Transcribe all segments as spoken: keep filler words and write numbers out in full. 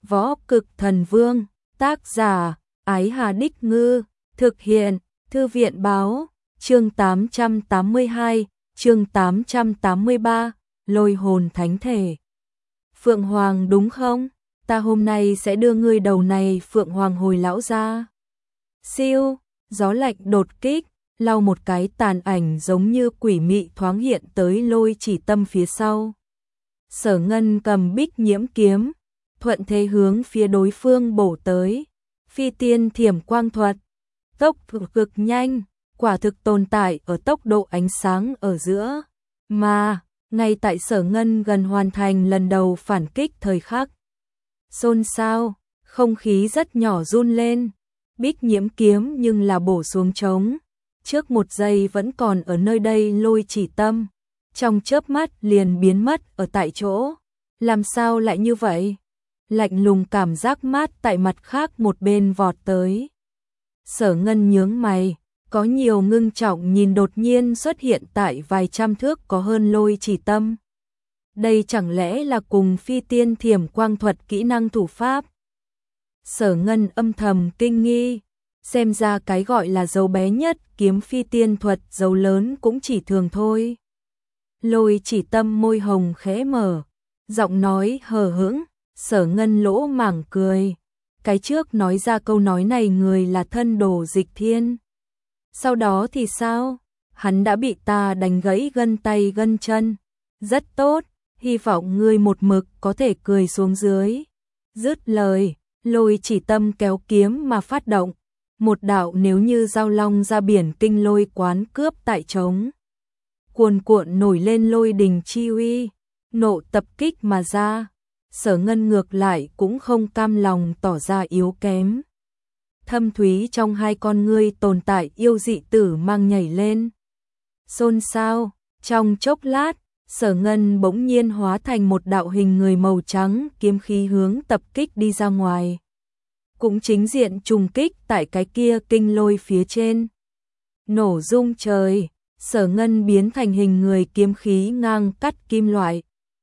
Võ Cực Thần Vương, tác giả, Ái Hà Đích Ngư, thực hiện, Thư viện Báo, chương tám trăm tám mươi hai, chương tám trăm tám mươi ba, Lôi hồn thánh thể. Phượng Hoàng đúng không? Ta hôm nay sẽ đưa ngươi đầu này Phượng Hoàng hồi lão ra. Siêu, gió lạnh đột kích, lau một cái tàn ảnh giống như quỷ mị thoáng hiện tới Lôi Chỉ Tâm phía sau. Sở Ngân cầm Bích Nhiễm kiếm, thuận thế hướng phía đối phương bổ tới. Phi tiên thiểm quang thuật, tốc cực nhanh, quả thực tồn tại ở tốc độ ánh sáng ở giữa. Mà, ngay tại Sở Ngân gần hoàn thành lần đầu phản kích thời khắc. Xôn xao, không khí rất nhỏ run lên. Bích Nhiễm kiếm nhưng là bổ xuống trống. Trước một giây vẫn còn ở nơi đây Lôi Chỉ Tâm. Trong chớp mắt liền biến mất ở tại chỗ. Làm sao lại như vậy? Lạnh lùng cảm giác mát tại mặt khác một bên vọt tới. Sở Ngân nhướng mày, có nhiều ngưng trọng nhìn đột nhiên xuất hiện tại vài trăm thước có hơn Lôi Chỉ Tâm. Đây chẳng lẽ là cùng phi tiên thiểm quang thuật kỹ năng thủ pháp? Sở Ngân âm thầm kinh nghi, xem ra cái gọi là dấu bé nhất kiếm phi tiên thuật dấu lớn cũng chỉ thường thôi. Lôi Chỉ Tâm môi hồng khẽ mở, giọng nói hờ hững. Sở Ngân lỗ mảng cười, cái trước nói ra câu nói này người là thân đồ Dịch Thiên. Sau đó thì sao? Hắn đã bị ta đánh gãy gân tay gân chân. Rất tốt, hy vọng ngươi một mực có thể cười xuống dưới. Dứt lời, Lôi Chỉ Tâm kéo kiếm mà phát động. Một đạo nếu như dao long ra biển kinh lôi quán cướp tại trống. Cuồn cuộn nổi lên lôi đình chi uy, nộ tập kích mà ra. Sở Ngân ngược lại cũng không cam lòng tỏ ra yếu kém. Thâm thúy trong hai con ngươi tồn tại yêu dị tử mang nhảy lên. Xôn xao, trong chốc lát, Sở Ngân bỗng nhiên hóa thành một đạo hình người màu trắng, kiếm khí hướng tập kích đi ra ngoài. Cũng chính diện trùng kích tại cái kia kinh lôi phía trên. Nổ rung trời, Sở Ngân biến thành hình người kiếm khí ngang cắt kim loại.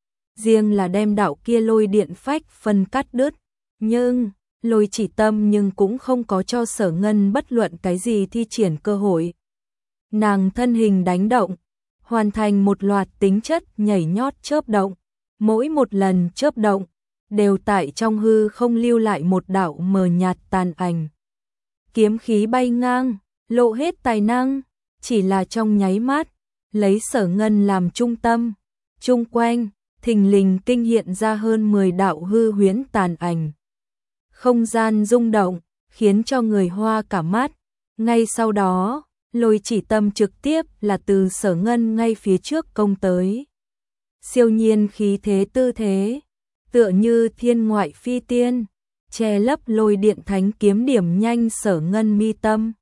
Riêng là đem đạo kia lôi điện phách phân cắt đứt, nhưng Lôi Chỉ Tâm nhưng cũng không có cho Sở Ngân bất luận cái gì thi triển cơ hội. Nàng thân hình đánh động, hoàn thành một loạt tính chất nhảy nhót chớp động, mỗi một lần chớp động đều tại trong hư không lưu lại một đạo mờ nhạt tàn ảnh. Kiếm khí bay ngang, lộ hết tài năng, chỉ là trong nháy mắt, lấy Sở Ngân làm trung tâm, chung quanh thình lình kinh hiện ra hơn mười đạo hư huyễn tàn ảnh. Không gian rung động, khiến cho người hoa cả mắt. Ngay sau đó, Lôi Chỉ Tâm trực tiếp là từ Sở Ngân ngay phía trước công tới. Siêu nhiên khí thế tư thế, tựa như thiên ngoại phi tiên, che lấp lôi điện thánh kiếm điểm nhanh Sở Ngân mi tâm.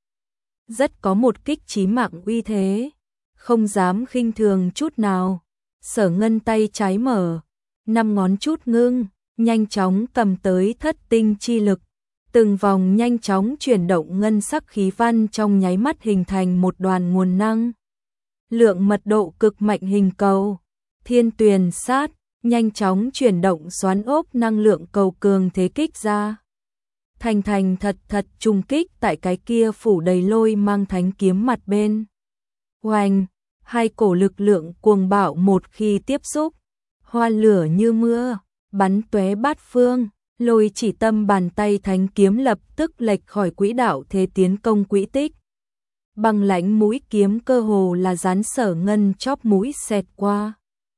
Rất có một kích chí mạng uy thế, không dám khinh thường chút nào. Sở Ngân tay trái mở, năm ngón chút ngưng, nhanh chóng cầm tới thất tinh chi lực. Từng vòng nhanh chóng chuyển động ngân sắc khí văn trong nháy mắt hình thành một đoàn nguồn năng. Lượng mật độ cực mạnh hình cầu, thiên tuyền sát, nhanh chóng chuyển động xoắn ốc năng lượng cầu cường thế kích ra. Thành thành thật thật trùng kích tại cái kia phủ đầy lôi mang thánh kiếm mặt bên. Oanh! Hai cổ lực lượng cuồng bạo một khi tiếp xúc, hoa lửa như mưa, bắn tóe bát phương. Lôi Chỉ Tâm bàn tay thánh kiếm lập tức lệch khỏi quỹ đạo thế tiến công quỹ tích. Băng lãnh mũi kiếm cơ hồ là dán Sở Ngân chóp mũi xẹt qua.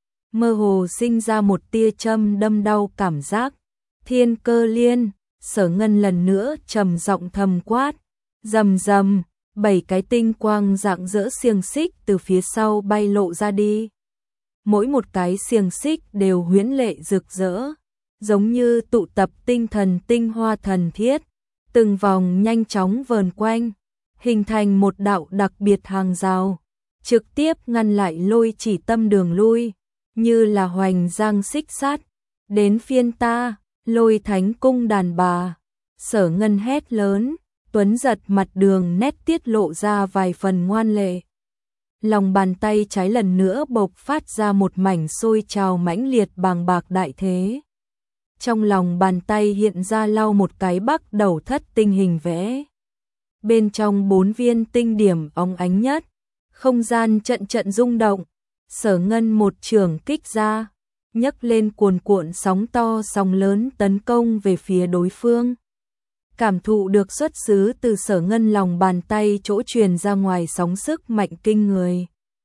Mơ hồ sinh ra một tia châm đâm đau cảm giác. Thiên Cơ Liên, Sở Ngân lần nữa trầm giọng thầm quát, rầm rầm. Bảy cái tinh quang rạng rỡ xiềng xích từ phía sau bay lộ ra đi. Mỗi một cái xiềng xích đều huyễn lệ rực rỡ, giống như tụ tập tinh thần tinh hoa thần thiết, từng vòng nhanh chóng vờn quanh, hình thành một đạo đặc biệt hàng rào, trực tiếp ngăn lại Lôi Chỉ Tâm đường lui, như là hoành giang xích sắt. Đến phiên ta, Lôi Thánh cung đàn bà. Sở Ngân hét lớn. Tuấn giật mặt đường nét tiết lộ ra vài phần ngoan lệ. Lòng bàn tay trái lần nữa bộc phát ra một mảnh sôi trào mãnh liệt bàng bạc đại thế. Trong lòng bàn tay hiện ra lau một cái bắc đầu thất tinh hình vẽ. Bên trong bốn viên tinh điểm óng ánh nhất, không gian trận trận rung động, Sở Ngân một trường kích ra, nhấc lên cuồn cuộn sóng to sóng lớn tấn công về phía đối phương. Cảm thụ được xuất xứ từ Sở Ngân lòng bàn tay chỗ truyền ra ngoài sóng sức mạnh kinh người.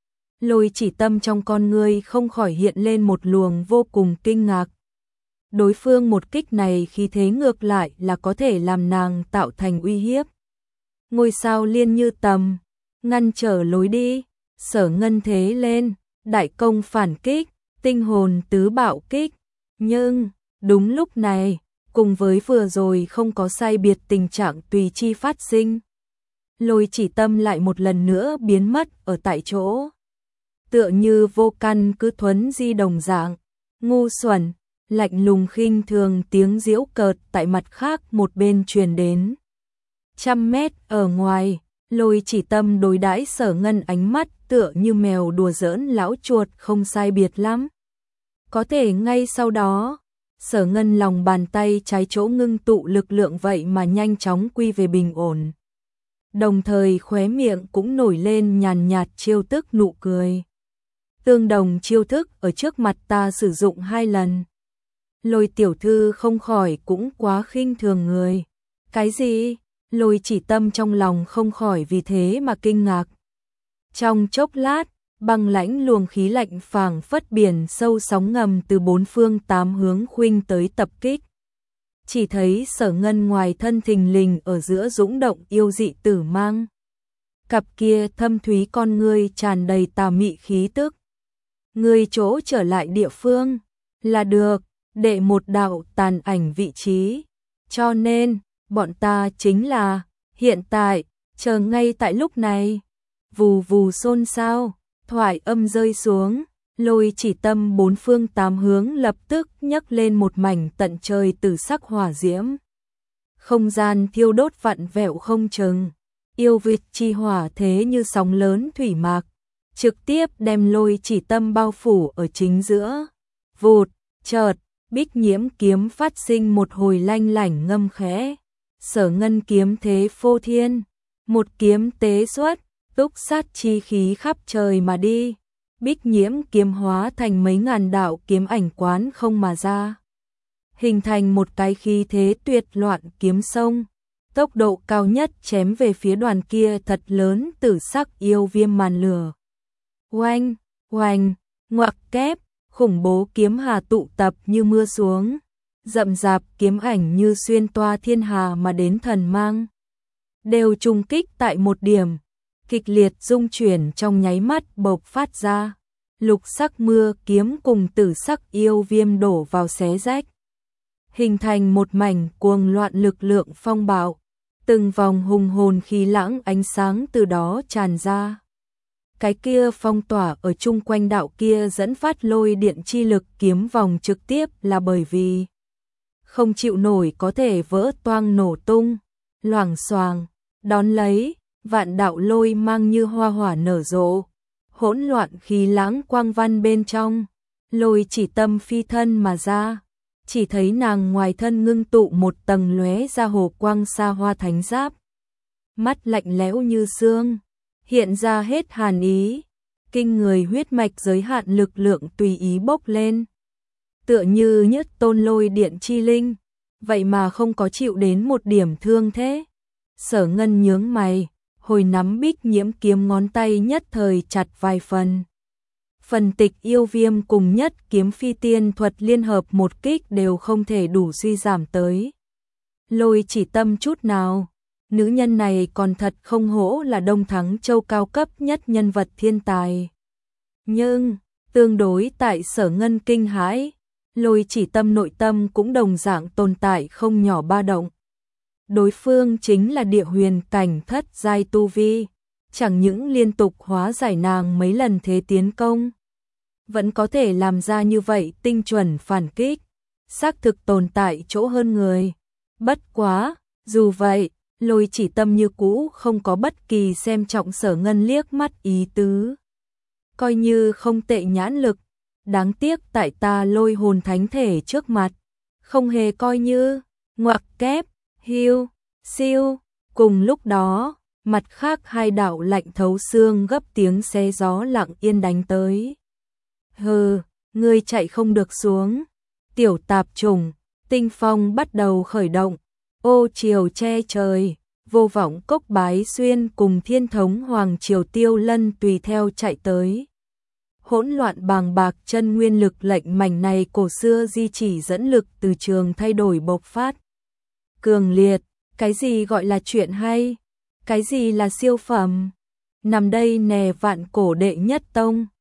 Lôi Chỉ Tâm trong con ngươi không khỏi hiện lên một luồng vô cùng kinh ngạc. Đối phương một kích này khí thế ngược lại là có thể làm nàng tạo thành uy hiếp. Ngôi sao liên như tầm, ngăn trở lối đi, Sở Ngân thế lên, đại công phản kích, tinh hồn tứ bạo kích. Nhưng, đúng lúc này, cùng với vừa rồi không có sai biệt tình trạng tùy chi phát sinh. Lôi Chỉ Tâm lại một lần nữa biến mất ở tại chỗ. Tựa như vô căn cứ thuấn di đồng dạng, ngu xuẩn, lạnh lùng khinh thường tiếng giễu cợt tại mặt khác một bên truyền đến. Trăm mét ở ngoài, Lôi Chỉ Tâm đối đãi Sở Ngân ánh mắt tựa như mèo đùa giỡn lão chuột không sai biệt lắm. Có thể ngay sau đó, Sở Ngân lòng bàn tay trái chỗ ngưng tụ lực lượng vậy mà nhanh chóng quy về bình ổn. Đồng thời khóe miệng cũng nổi lên nhàn nhạt chiêu tức nụ cười. Tương đồng chiêu thức ở trước mặt ta sử dụng hai lần. Lôi tiểu thư không khỏi cũng quá khinh thường người. Cái gì? Lôi Chỉ Tâm trong lòng không khỏi vì thế mà kinh ngạc. Trong chốc lát, băng lãnh luồng khí lạnh phảng phất biển sâu sóng ngầm từ bốn phương tám hướng khuynh tới tập kích. Chỉ thấy Sở Ngân ngoài thân thình lình ở giữa dũng động yêu dị tử mang. Cặp kia thâm thúy con ngươi tràn đầy tà mị khí tức. Ngươi chỗ trở lại địa phương là được, để một đạo tàn ảnh vị trí. Cho nên, bọn ta chính là, hiện tại, chờ ngay tại lúc này. Vù vù xôn xao, thoại âm rơi xuống, Lôi Chỉ Tâm bốn phương tám hướng lập tức nhấc lên một mảnh tận trời tử sắc hỏa diễm. Không gian thiêu đốt vặn vẹo không chừng, yêu việt chi hỏa thế như sóng lớn thủy mạc, trực tiếp đem Lôi Chỉ Tâm bao phủ ở chính giữa. Vụt, chợt, Bích Nhiễm kiếm phát sinh một hồi lanh lảnh ngâm khẽ. Sở Ngân kiếm thế phô thiên, một kiếm tế xuất, túc sát chi khí khắp trời mà đi. Bích Nhiễm kiếm hóa thành mấy ngàn đạo kiếm ảnh quán không mà ra, hình thành một cái khí thế tuyệt loạn kiếm sông, tốc độ cao nhất chém về phía đoàn kia thật lớn tử sắc yêu viêm màn lửa. Oanh, oanh, ngoặc kép, khủng bố kiếm hà tụ tập như mưa xuống, rậm rạp kiếm ảnh như xuyên toa thiên hà mà đến thần mang, đều trùng kích tại một điểm. Kịch liệt rung chuyển trong nháy mắt bộc phát ra, lục sắc mưa kiếm cùng tử sắc yêu viêm đổ vào xé rách, hình thành một mảnh cuồng loạn lực lượng phong bạo, từng vòng hùng hồn khí lãng ánh sáng từ đó tràn ra. Cái kia phong tỏa ở chung quanh đạo kia dẫn phát lôi điện chi lực kiếm vòng trực tiếp là bởi vì không chịu nổi có thể vỡ toang nổ tung, loảng xoàng, đón lấy. Vạn đạo lôi mang như hoa hỏa nở rộ, hỗn loạn khí lãng quang văn bên trong, Lôi Chỉ Tâm phi thân mà ra, chỉ thấy nàng ngoài thân ngưng tụ một tầng lóe ra hồ quang sa hoa thánh giáp, mắt lạnh lẽo như xương, hiện ra hết hàn ý, kinh người huyết mạch giới hạn lực lượng tùy ý bốc lên, tựa như nhất tôn lôi điện chi linh, vậy mà không có chịu đến một điểm thương thế. Sở Ngân nhướng mày, hồi nắm Bích Nhiễm kiếm ngón tay nhất thời chặt vài phần. Phần tịch yêu viêm cùng nhất kiếm phi tiên thuật liên hợp một kích đều không thể đủ suy giảm tới Lôi Chỉ Tâm chút nào. Nữ nhân này còn thật không hổ là Đông Thắng Châu cao cấp nhất nhân vật thiên tài. Nhưng, tương đối tại Sở Ngân kinh hãi, Lôi Chỉ Tâm nội tâm cũng đồng dạng tồn tại không nhỏ ba động. Đối phương chính là địa huyền cảnh thất giai tu vi, chẳng những liên tục hóa giải nàng mấy lần thế tiến công, vẫn có thể làm ra như vậy tinh chuẩn phản kích, xác thực tồn tại chỗ hơn người. Bất quá, dù vậy, Lôi Chỉ Tâm như cũ không có bất kỳ xem trọng Sở Ngân liếc mắt ý tứ. Coi như không tệ nhãn lực, đáng tiếc tại ta lôi hồn thánh thể trước mặt, không hề coi như, ngoặc kép, hiu, siêu, cùng lúc đó, mặt khác hai đạo lạnh thấu xương gấp tiếng xé gió lặng yên đánh tới. Hừ, ngươi chạy không được xuống, tiểu tạp chủng, tinh phong bắt đầu khởi động, ô chiều che trời, vô vọng cốc bái xuyên cùng thiên thống hoàng triều tiêu lân tùy theo chạy tới. Hỗn loạn bàng bạc chân nguyên lực lệnh mảnh này cổ xưa di chỉ dẫn lực từ trường thay đổi bộc phát. Cường liệt, cái gì gọi là chuyện hay? Cái gì là siêu phẩm? Nằm đây nè vạn cổ đệ nhất tông,